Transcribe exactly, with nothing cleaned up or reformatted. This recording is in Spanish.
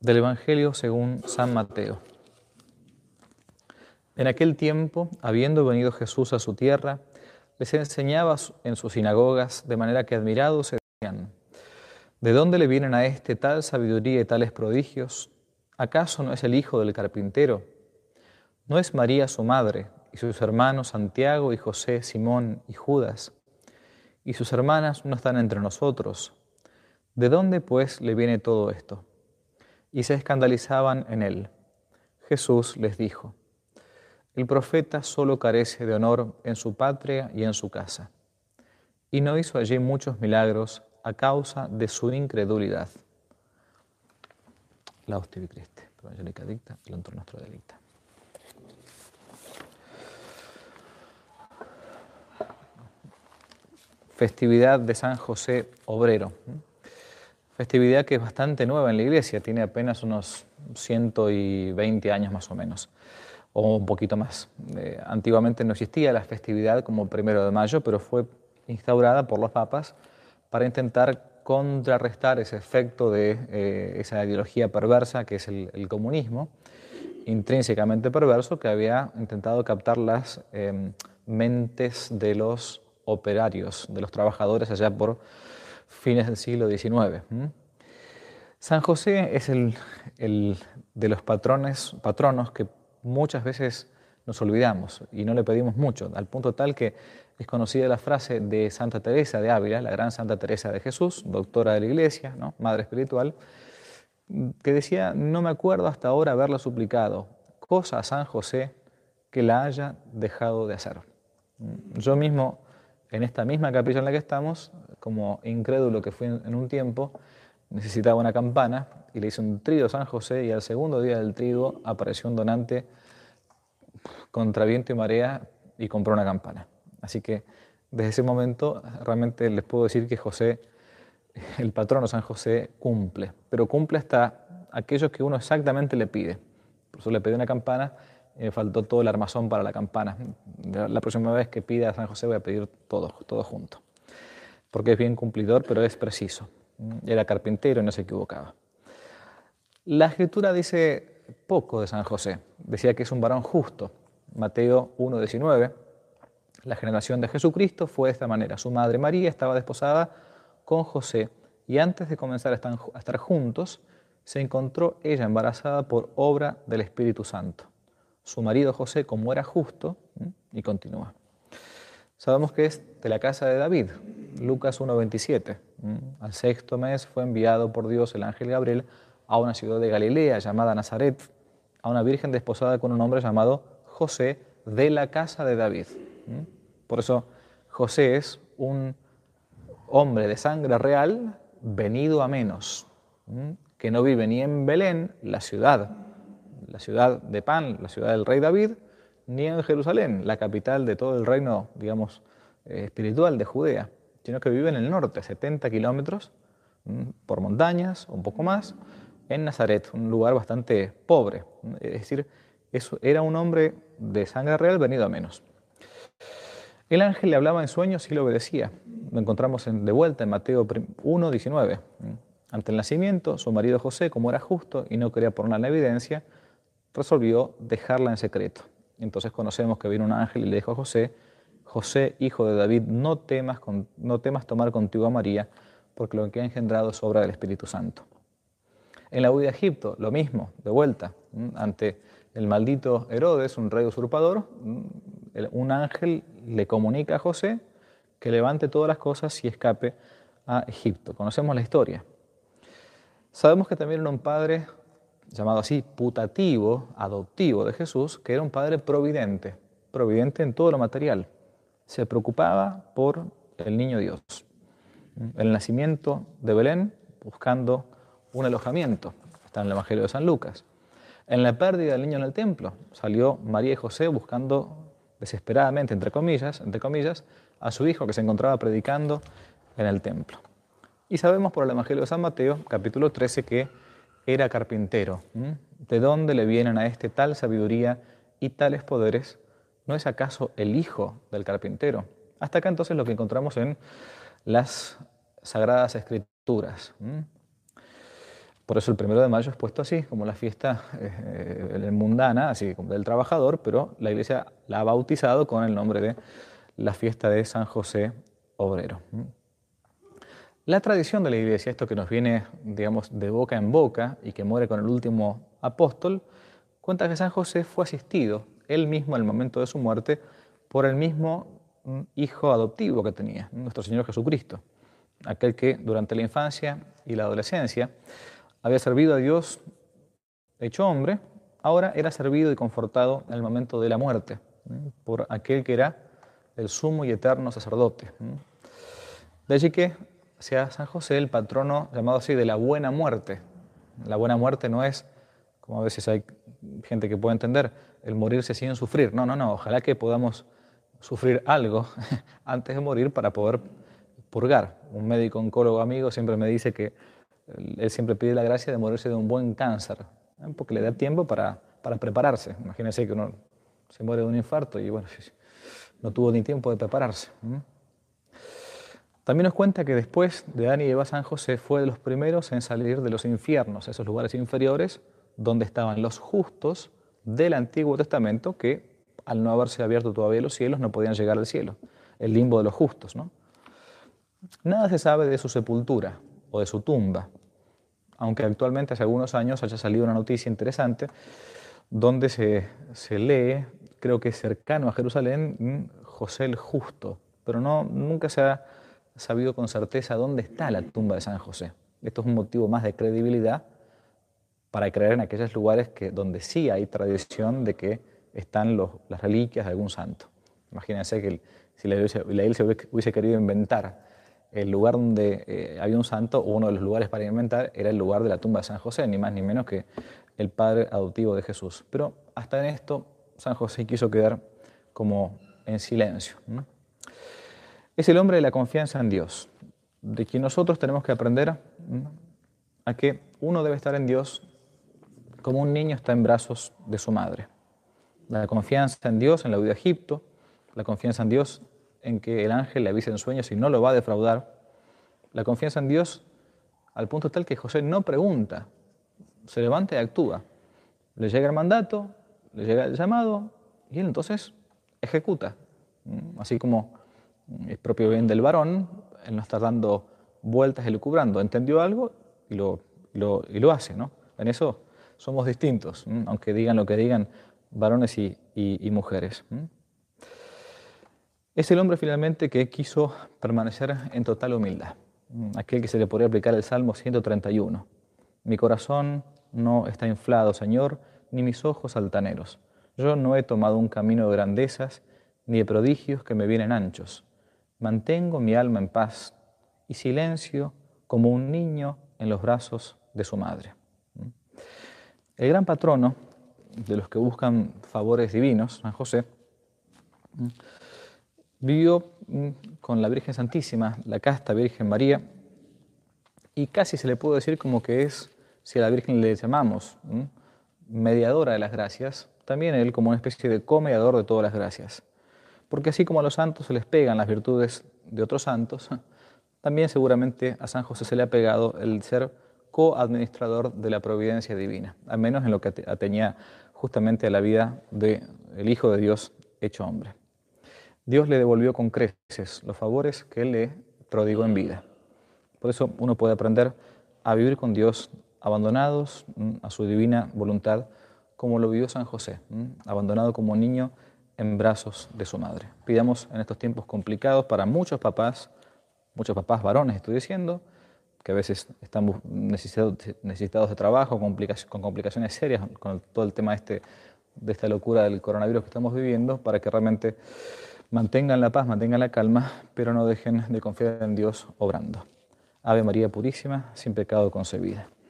Del Evangelio según San Mateo. En aquel tiempo, habiendo venido Jesús a su tierra, les enseñaba en sus sinagogas, de manera que admirados se decían: ¿de dónde le vienen a éste tal sabiduría y tales prodigios? ¿Acaso no es el hijo del carpintero? ¿No es María su madre, y sus hermanos Santiago y José, Simón y Judas? ¿Y sus hermanas no están entre nosotros? ¿De dónde, pues, le viene todo esto? Y se escandalizaban en él. Jesús les dijo: el profeta solo carece de honor en su patria y en su casa. Y no hizo allí muchos milagros a causa de su incredulidad. Lauste Christe, Evangelica dicta, el entorno nuestro delicta. Festividad de San José Obrero. Festividad que es bastante nueva en la Iglesia, tiene apenas unos ciento veinte años más o menos, o un poquito más. Eh, antiguamente no existía la festividad como primero de mayo, pero fue instaurada por los papas para intentar contrarrestar ese efecto de eh, esa ideología perversa que es el, el comunismo, intrínsecamente perverso, que había intentado captar las eh, mentes de los operarios, de los trabajadores allá por fines del siglo diecinueve. ¿Mm? San José es el, el de los patrones, patronos que muchas veces nos olvidamos y no le pedimos mucho, al punto tal que es conocida la frase de Santa Teresa de Ávila, la gran Santa Teresa de Jesús, doctora de la Iglesia, ¿no? Madre espiritual, que decía: no me acuerdo hasta ahora haberla suplicado cosa a San José que la haya dejado de hacer. Yo mismo, en esta misma capilla en la que estamos, como incrédulo que fui en un tiempo, necesitaba una campana y le hice un trigo a San José, y al segundo día del trigo apareció un donante contra viento y marea y compró una campana. Así que desde ese momento realmente les puedo decir que José, el patrono San José, cumple, pero cumple hasta aquellos que uno exactamente le pide. Por eso le pedí una campana y me faltó todo el armazón para la campana. La próxima vez que pida a San José voy a pedir todo, todo junto, porque es bien cumplidor, pero es preciso. Era carpintero y no se equivocaba. La Escritura dice poco de San José. Decía que es un varón justo. Mateo uno diecinueve. La generación de Jesucristo fue de esta manera. Su madre María estaba desposada con José, y antes de comenzar a estar juntos, se encontró ella embarazada por obra del Espíritu Santo. Su marido José, como era justo, y continúa. Sabemos que es de la casa de David, Lucas uno veintisiete. Al sexto mes fue enviado por Dios el ángel Gabriel a una ciudad de Galilea llamada Nazaret, a una virgen desposada con un hombre llamado José, de la casa de David. Por eso José es un hombre de sangre real venido a menos, que no vive ni en Belén, la ciudad, la ciudad de pan, la ciudad del rey David, ni en Jerusalén, la capital de todo el reino, digamos, eh, espiritual de Judea, sino que vive en el norte, setenta kilómetros, por montañas, un poco más, en Nazaret, un lugar bastante pobre. Es decir, eso, era un hombre de sangre real venido a menos. El ángel le hablaba en sueños y le obedecía. Lo encontramos en, de vuelta en Mateo uno diecinueve. Ante el nacimiento, su marido José, como era justo y no quería ponerla en evidencia, resolvió dejarla en secreto. Entonces conocemos que vino un ángel y le dijo a José: José, hijo de David, no temas, con, no temas tomar contigo a María, porque lo que ha engendrado es obra del Espíritu Santo. En la huida de Egipto, lo mismo, de vuelta, ante el maldito Herodes, un rey usurpador, un ángel le comunica a José que levante todas las cosas y escape a Egipto. Conocemos la historia. Sabemos que también era un padre llamado así, putativo, adoptivo de Jesús, que era un padre providente, providente en todo lo material. Se preocupaba por el niño Dios. El nacimiento de Belén, buscando un alojamiento, está en el Evangelio de San Lucas. En la pérdida del niño en el templo, salió María y José buscando desesperadamente, entre comillas, entre comillas, a su hijo que se encontraba predicando en el templo. Y sabemos por el Evangelio de San Mateo, capítulo trece, que era carpintero. ¿De dónde le vienen a este tal sabiduría y tales poderes? ¿No es acaso el hijo del carpintero? Hasta acá entonces lo que encontramos en las Sagradas Escrituras. Por eso el primero de mayo es puesto así, como la fiesta eh, mundana, así como del trabajador, pero la Iglesia la ha bautizado con el nombre de la fiesta de San José Obrero. La tradición de la Iglesia, esto que nos viene, digamos, de boca en boca y que muere con el último apóstol, cuenta que San José fue asistido, él mismo al momento de su muerte, por el mismo hijo adoptivo que tenía, nuestro Señor Jesucristo, aquel que durante la infancia y la adolescencia había servido a Dios hecho hombre, ahora era servido y confortado en el momento de la muerte por aquel que era el sumo y eterno sacerdote. De allí que sea San José el patrono llamado así de la buena muerte. La buena muerte no es, como a veces hay gente que puede entender, el morirse sin sufrir. No, no, no. Ojalá que podamos sufrir algo antes de morir para poder purgar. Un médico oncólogo amigo siempre me dice que él siempre pide la gracia de morirse de un buen cáncer, ¿eh? Porque le da tiempo para, para prepararse. Imagínense que uno se muere de un infarto y bueno, no tuvo ni tiempo de prepararse. ¿Mm? También nos cuenta que después de Adán y Eva, San José fue de los primeros en salir de los infiernos, esos lugares inferiores donde estaban los justos del Antiguo Testamento que, al no haberse abierto todavía los cielos, no podían llegar al cielo, el limbo de los justos, ¿no? Nada se sabe de su sepultura o de su tumba, aunque actualmente hace algunos años haya salido una noticia interesante donde se, se lee, creo que cercano a Jerusalén, José el Justo, pero no, nunca se ha sabido con certeza dónde está la tumba de San José. Esto es un motivo más de credibilidad para creer en aquellos lugares que, donde sí hay tradición de que están los, las reliquias de algún santo. Imagínense que el, si la iglesia, la iglesia hubiese querido inventar el lugar donde eh, había un santo, o uno de los lugares para inventar, era el lugar de la tumba de San José, ni más ni menos que el padre adoptivo de Jesús. Pero hasta en esto San José quiso quedar como en silencio, ¿no? Es el hombre de la confianza en Dios, de quien nosotros tenemos que aprender, ¿no?, a que uno debe estar en Dios como un niño está en brazos de su madre. La confianza en Dios en la huida de Egipto, la confianza en Dios en que el ángel le avise en sueños y no lo va a defraudar, la confianza en Dios al punto tal que José no pregunta, se levanta y actúa. Le llega el mandato, le llega el llamado y él entonces ejecuta. Así como es propio bien del varón, él no está dando vueltas y lucubrando, entendió algo y lo, lo, y lo hace, ¿no? En eso somos distintos, ¿m? Aunque digan lo que digan varones y, y, y mujeres. ¿M? Es el hombre finalmente que quiso permanecer en total humildad, aquel que se le podría aplicar el Salmo ciento treinta y uno. Mi corazón no está inflado, Señor, ni mis ojos altaneros. Yo no he tomado un camino de grandezas, ni de prodigios que me vienen anchos. Mantengo mi alma en paz y silencio como un niño en los brazos de su madre. El gran patrono de los que buscan favores divinos, San José, vivió con la Virgen Santísima, la casta Virgen María, y casi se le puede decir como que es, si a la Virgen le llamamos mediadora de las gracias, también él como una especie de comediador de todas las gracias. Porque así como a los santos se les pegan las virtudes de otros santos, también seguramente a San José se le ha pegado el ser coadministrador de la providencia divina, al menos en lo que atañía justamente a la vida del Hijo de Dios hecho hombre. Dios le devolvió con creces los favores que Él le prodigó en vida. Por eso uno puede aprender a vivir con Dios abandonados a su divina voluntad, como lo vivió San José, abandonado como niño en brazos de su madre. Pidamos en estos tiempos complicados para muchos papás, muchos papás varones estoy diciendo, que a veces están necesitados, necesitados de trabajo, complicaciones, con complicaciones serias, con todo el tema este, de esta locura del coronavirus que estamos viviendo, para que realmente mantengan la paz, mantengan la calma, pero no dejen de confiar en Dios obrando. Ave María Purísima, sin pecado concebida.